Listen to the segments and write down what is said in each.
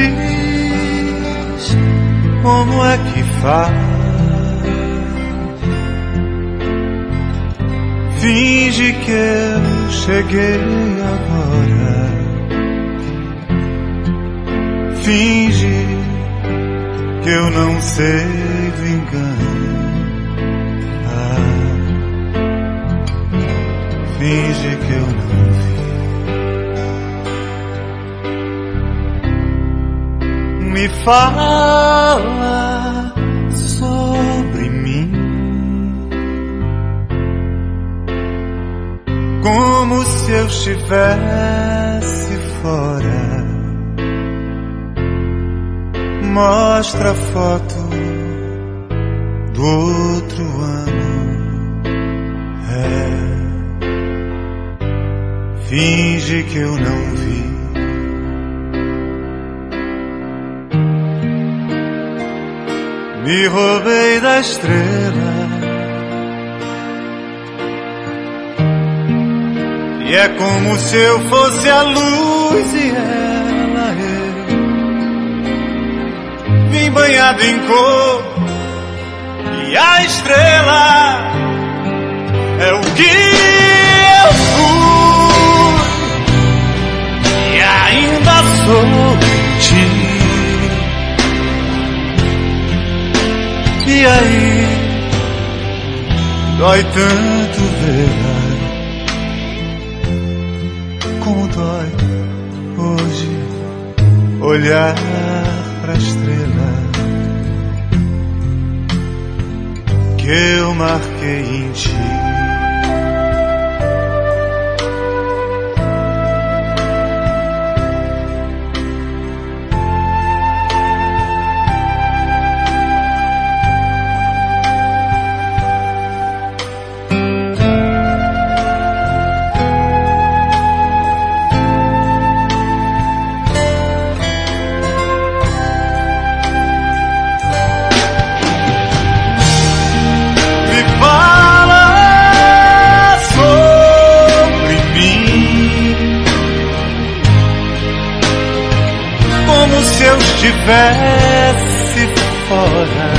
diz como é que faz. Finge que eu cheguei agora. Finge que eu não sei do engano. Finge que eu não vi. Me fala sobre mim, como se eu estivesse fora. Mostra a foto do outro ano. Finge que eu não vi. Me roubei da estrela e é como se eu fosse a luz e ela eu. Vim banhado em cor e a estrela é o que eu fui e ainda sou ti. E aí, dói tanto vê-la, como dói hoje olhar pra estrela que eu marquei em ti. Se eu estivesse fora,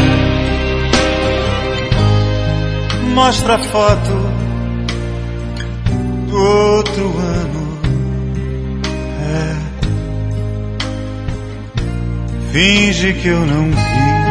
mostra a foto do outro ano. Finge que eu não vi.